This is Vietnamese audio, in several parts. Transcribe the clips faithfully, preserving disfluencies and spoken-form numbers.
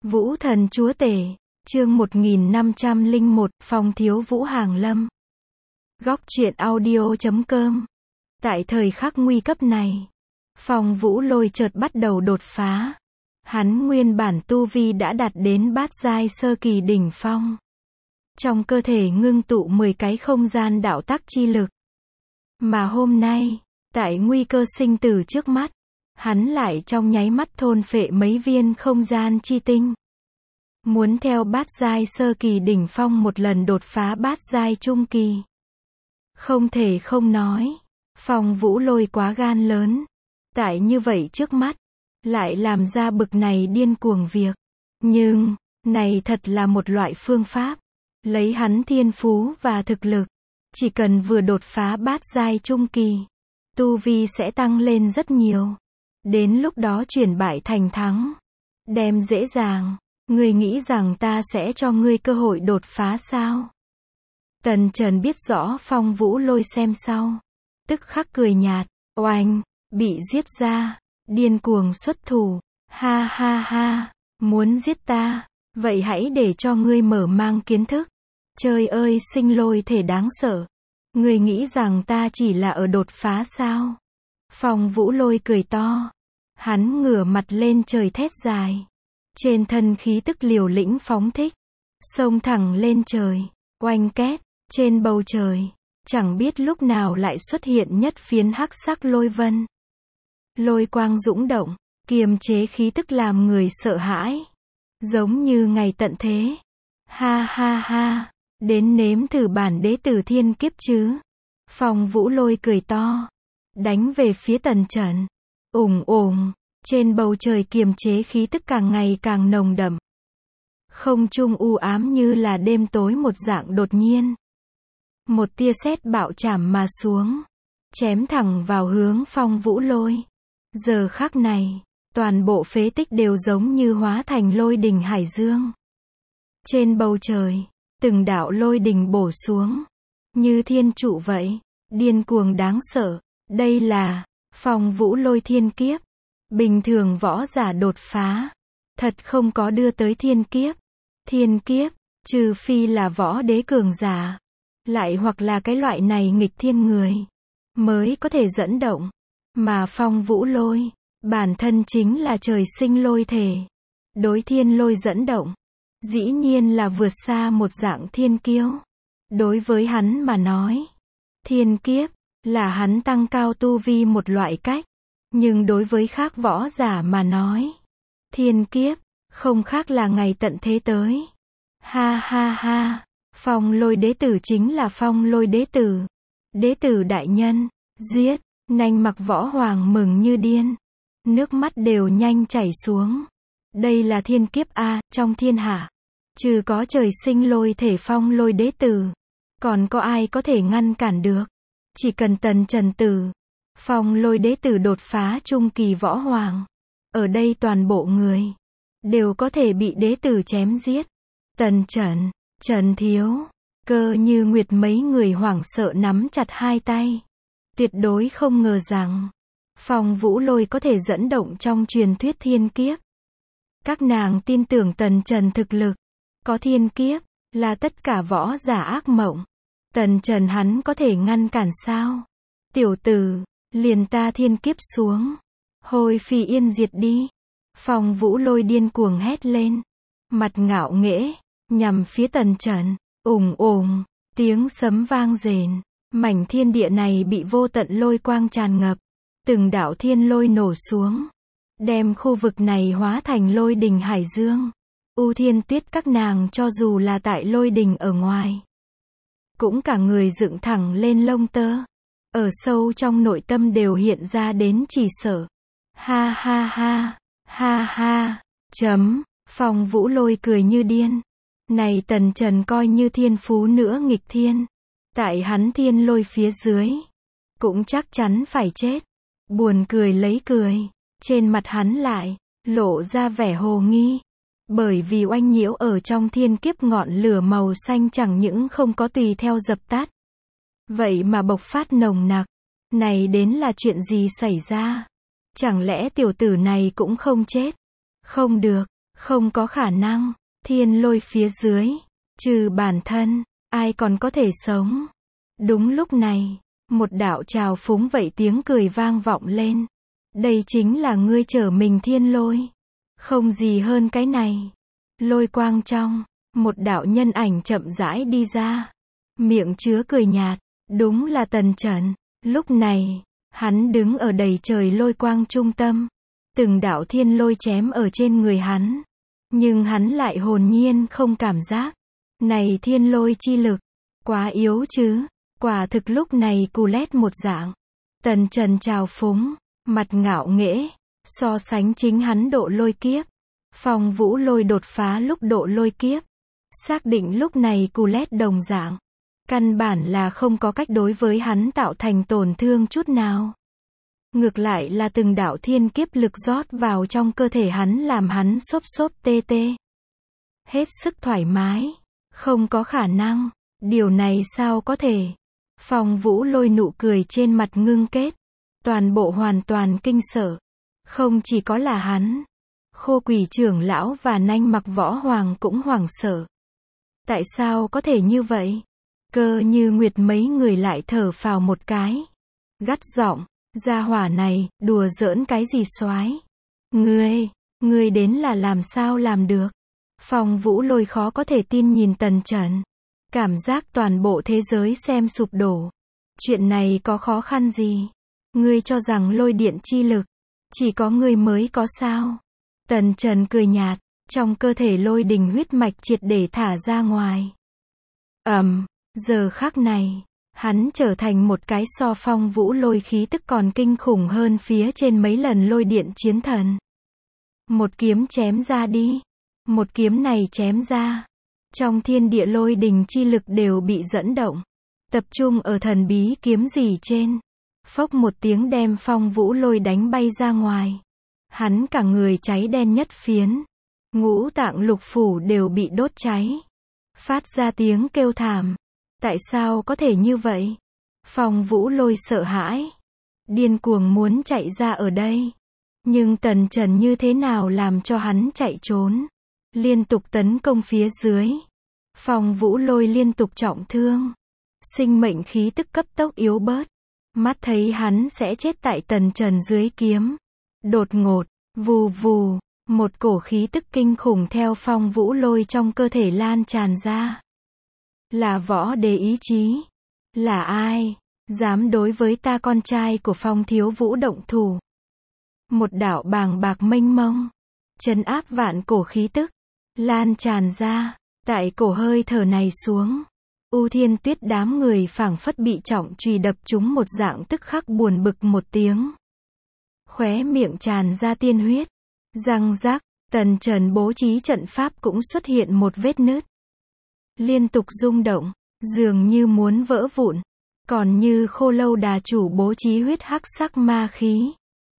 Vũ thần chúa tể, chương một nghìn năm trăm lẻ một, Phong thiếu Vũ Hàng Lâm. Góc truyện audio chấm com. Tại thời khắc nguy cấp này, Phong Vũ Lôi chợt bắt đầu đột phá. Hắn nguyên bản tu vi đã đạt đến bát giai sơ kỳ đỉnh phong. Trong cơ thể ngưng tụ mười cái không gian đạo tắc chi lực. Mà hôm nay, tại nguy cơ sinh tử trước mắt, hắn lại trong nháy mắt thôn phệ mấy viên không gian chi tinh. Muốn theo bát giai sơ kỳ đỉnh phong một lần đột phá bát giai trung kỳ. Không thể không nói, Phong Vũ Lôi quá gan lớn. Tại như vậy trước mắt, lại làm ra bực này điên cuồng việc. Nhưng, này thật là một loại phương pháp. Lấy hắn thiên phú và thực lực, chỉ cần vừa đột phá bát giai trung kỳ, tu vi sẽ tăng lên rất nhiều. Đến lúc đó chuyển bại thành thắng, đem dễ dàng. Ngươi nghĩ rằng ta sẽ cho ngươi cơ hội đột phá sao? Tần Trần biết rõ Phong Vũ Lôi xem sau, tức khắc cười nhạt, oanh, bị giết ra, điên cuồng xuất thủ, ha ha ha, muốn giết ta, vậy hãy để cho ngươi mở mang kiến thức. Trời ơi, sinh lôi thể đáng sợ. Ngươi nghĩ rằng ta chỉ là ở đột phá sao? Phong Vũ Lôi cười to, hắn ngửa mặt lên trời thét dài. Trên thân khí tức liều lĩnh phóng thích, xông thẳng lên trời, oanh két, trên bầu trời, chẳng biết lúc nào lại xuất hiện nhất phiến hắc sắc lôi vân. Lôi quang dũng động, kiềm chế khí tức làm người sợ hãi, giống như ngày tận thế. Ha ha ha, đến nếm thử bản đế tử thiên kiếp chứ. Phong Vũ Lôi cười to, đánh về phía Tần Trần. Ùng ùng. Trên bầu trời kiềm chế khí tức càng ngày càng nồng đậm. Không trung u ám như là đêm tối một dạng đột nhiên. Một tia sét bạo chảm mà xuống, chém thẳng vào hướng Phong Vũ Lôi. Giờ khắc này, toàn bộ phế tích đều giống như hóa thành lôi đình hải dương. Trên bầu trời, từng đạo lôi đình bổ xuống, như thiên trụ vậy, điên cuồng đáng sợ. Đây là Phong Vũ Lôi thiên kiếp. Bình thường võ giả đột phá, thật không có đưa tới thiên kiếp. Thiên kiếp, trừ phi là võ đế cường giả, lại hoặc là cái loại này nghịch thiên người, mới có thể dẫn động. Mà Phong Vũ Lôi, bản thân chính là trời sinh lôi thể. Đối thiên lôi dẫn động, dĩ nhiên là vượt xa một dạng thiên kiêu. Đối với hắn mà nói, thiên kiếp, là hắn tăng cao tu vi một loại cách. Nhưng đối với khác võ giả mà nói, thiên kiếp, không khác là ngày tận thế tới. Ha ha ha, Phong Lôi đế tử chính là Phong Lôi đế tử. Đế tử đại nhân, giết, Nanh Mặc Võ Hoàng mừng như điên. Nước mắt đều nhanh chảy xuống. Đây là thiên kiếp a, trong thiên hạ. Trừ có trời sinh lôi thể Phong Lôi đế tử, còn có ai có thể ngăn cản được. Chỉ cần Tần Trần tử, Phong Lôi đế tử đột phá trung kỳ võ hoàng. Ở đây toàn bộ người đều có thể bị đế tử chém giết. Tần Trần, Trần thiếu, Cơ Như Nguyệt mấy người hoảng sợ nắm chặt hai tay. Tuyệt đối không ngờ rằng Phong Vũ Lôi có thể dẫn động trong truyền thuyết thiên kiếp. Các nàng tin tưởng Tần Trần thực lực, có thiên kiếp là tất cả võ giả ác mộng. Tần Trần hắn có thể ngăn cản sao? Tiểu tử, liền ta thiên kiếp xuống, hồi phi yên diệt đi. Phong Vũ Lôi điên cuồng hét lên, mặt ngạo nghễ, nhằm phía Tần Trần. Ùng ùng, tiếng sấm vang rền, mảnh thiên địa này bị vô tận lôi quang tràn ngập, từng đạo thiên lôi nổ xuống, đem khu vực này hóa thành lôi đình hải dương. U Thiên Tuyết các nàng cho dù là tại lôi đình ở ngoài, cũng cả người dựng thẳng lên lông tơ. Ở sâu trong nội tâm đều hiện ra đến chỉ sợ. Ha ha ha, ha ha, chấm, Phong Vũ Lôi cười như điên. Này Tần Trần coi như thiên phú nữa nghịch thiên, tại hắn thiên lôi phía dưới, cũng chắc chắn phải chết. Buồn cười lấy cười, trên mặt hắn lại lộ ra vẻ hồ nghi. Bởi vì oanh nhiễu ở trong thiên kiếp ngọn lửa màu xanh chẳng những không có tùy theo dập tắt, vậy mà bộc phát nồng nặc. Này đến là chuyện gì xảy ra? Chẳng lẽ tiểu tử này cũng không chết? Không được, Không có khả năng, thiên lôi phía dưới, trừ bản thân, ai còn có thể sống. Đúng lúc này, một đạo trào phúng vậy tiếng cười vang vọng lên. Đây chính là ngươi trở mình thiên lôi. Không gì hơn cái này. Lôi quang trong, một đạo nhân ảnh chậm rãi đi ra. Miệng chứa cười nhạt, đúng là Tần Trần. Lúc này, hắn đứng ở đầy trời lôi quang trung tâm. Từng đạo thiên lôi chém ở trên người hắn. Nhưng hắn lại hồn nhiên không cảm giác. Này thiên lôi chi lực, quá yếu chứ. Quả thực lúc này cù lét một dạng. Tần Trần trào phúng, mặt ngạo nghễ, so sánh chính hắn độ lôi kiếp. Phong Vũ Lôi đột phá lúc độ lôi kiếp. Xác định lúc này cù lét đồng dạng. Căn bản là không có cách đối với hắn tạo thành tổn thương chút nào. Ngược lại là từng đạo thiên kiếp lực rót vào trong cơ thể hắn làm hắn xốp xốp tê tê. Hết sức thoải mái. Không có khả năng. Điều này sao có thể? Phong Vũ Lôi nụ cười trên mặt ngưng kết. Toàn bộ hoàn toàn kinh sợ. Không chỉ có là hắn. Khô Quỷ trưởng lão và Nanh Mặc Võ Hoàng cũng hoảng sợ. Tại sao có thể như vậy? Cơ Như Nguyệt mấy người lại thở phào một cái. Gắt giọng, gia hỏa này, đùa giỡn cái gì soái? Ngươi, ngươi đến là làm sao làm được? Phong Vũ Lôi khó có thể tin nhìn Tần Trần. Cảm giác toàn bộ thế giới xem sụp đổ. Chuyện này có khó khăn gì? Ngươi cho rằng lôi điện chi lực, chỉ có ngươi mới có sao? Tần Trần cười nhạt, trong cơ thể lôi đình huyết mạch triệt để thả ra ngoài. Ầm, um, giờ khắc này, hắn trở thành một cái so Phong Vũ Lôi khí tức còn kinh khủng hơn phía trên mấy lần lôi điện chiến thần. Một kiếm chém ra đi. Một kiếm này chém ra. Trong thiên địa lôi đình chi lực đều bị dẫn động. Tập trung ở thần bí kiếm gì trên. Phốc một tiếng đem Phong Vũ Lôi đánh bay ra ngoài. Hắn cả người cháy đen nhất phiến. Ngũ tạng lục phủ đều bị đốt cháy. Phát ra tiếng kêu thảm. Tại sao có thể như vậy? Phong Vũ Lôi sợ hãi. Điên cuồng muốn chạy ra ở đây. Nhưng Tần Trần như thế nào làm cho hắn chạy trốn? Liên tục tấn công phía dưới. Phong Vũ Lôi liên tục trọng thương. Sinh mệnh khí tức cấp tốc yếu bớt. Mắt thấy hắn sẽ chết tại Tần Trần dưới kiếm. Đột ngột, vù vù, một cổ khí tức kinh khủng theo Phong Vũ Lôi trong cơ thể lan tràn ra. Là Võ Đế ý chí. Là ai? Dám đối với ta con trai của Phong Thiếu Vũ động thủ. Một đạo bàng bạc mênh mông. Trấn áp vạn cổ khí tức. Lan tràn ra. Tại cổ hơi thở này xuống. U Thiên Tuyết đám người phảng phất bị trọng chùy đập trúng một dạng tức khắc buồn bực một tiếng. Khóe miệng tràn ra tiên huyết. Răng rác, Tần Trần bố trí trận pháp cũng xuất hiện một vết nứt. Liên tục rung động, dường như muốn vỡ vụn. Còn như Khô Lâu Đà chủ bố trí huyết hắc sắc ma khí.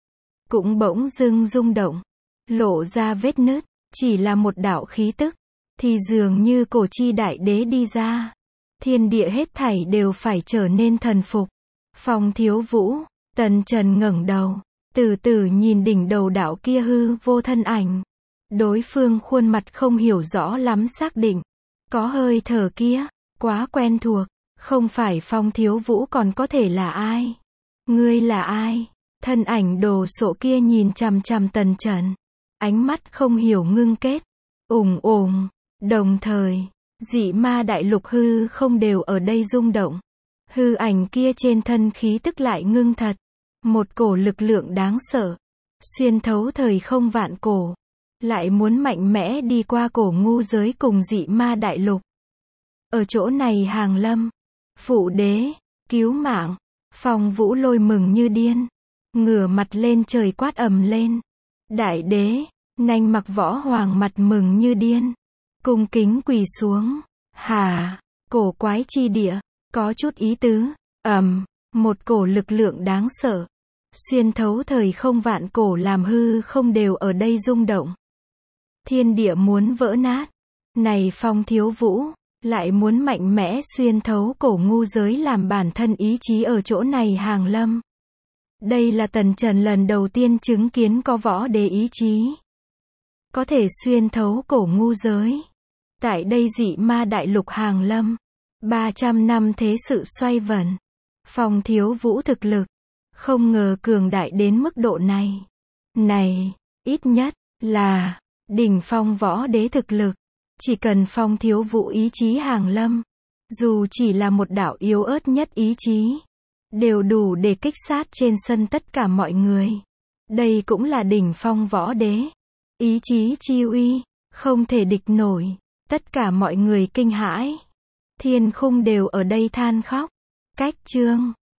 Cũng bỗng dưng rung động. Lộ ra vết nứt, chỉ là một đạo khí tức. Thì dường như cổ chi đại đế đi ra. Thiên địa hết thảy đều phải trở nên thần phục. Phong Thiếu Vũ, Tần Trần ngẩng đầu. Từ từ nhìn đỉnh đầu đạo kia hư vô thân ảnh. Đối phương khuôn mặt không hiểu rõ lắm xác định. Có hơi thở kia, quá quen thuộc. Không phải Phong Thiếu Vũ còn có thể là ai? Ngươi là ai? Thân ảnh đồ sộ kia nhìn chằm chằm Tần Trần. Ánh mắt không hiểu ngưng kết. Ùng ùng. Đồng thời, dị ma đại lục hư không đều ở đây rung động. Hư ảnh kia trên thân khí tức lại ngưng thật. Một cổ lực lượng đáng sợ. Xuyên thấu thời không vạn cổ. Lại muốn mạnh mẽ đi qua cổ ngu giới cùng dị ma đại lục. Ở chỗ này hàng lâm. Phụ đế, cứu mạng. Phong Vũ Lôi mừng như điên. Ngửa mặt lên trời quát ầm lên. Đại đế, Nanh Mặc Võ Hoàng mặt mừng như điên. Cung kính quỳ xuống. Hà, cổ quái chi địa, có chút ý tứ. Ầm, một cổ lực lượng đáng sợ. Xuyên thấu thời không vạn cổ làm hư không đều ở đây rung động. Thiên địa muốn vỡ nát. Này Phong Thiếu Vũ, lại muốn mạnh mẽ xuyên thấu cổ ngu giới làm bản thân ý chí ở chỗ này hàng lâm. Đây là Tần Trần lần đầu tiên chứng kiến có Võ Đế ý chí. có thể xuyên thấu cổ ngu giới. Tại đây dị ma đại lục hàng lâm, ba trăm năm thế sự xoay vần. Phong Thiếu Vũ thực lực, không ngờ cường đại đến mức độ này. Này, ít nhất, là, đỉnh phong võ đế thực lực. Chỉ cần Phong Thiếu Vũ ý chí hàng lâm, dù chỉ là một đạo yếu ớt nhất ý chí, đều đủ để kích sát trên sân tất cả mọi người. Đây cũng là đỉnh phong võ đế. Ý chí chi uy, không thể địch nổi. Tất cả mọi người kinh hãi. Thiên Khung đều ở đây than khóc. Cách chương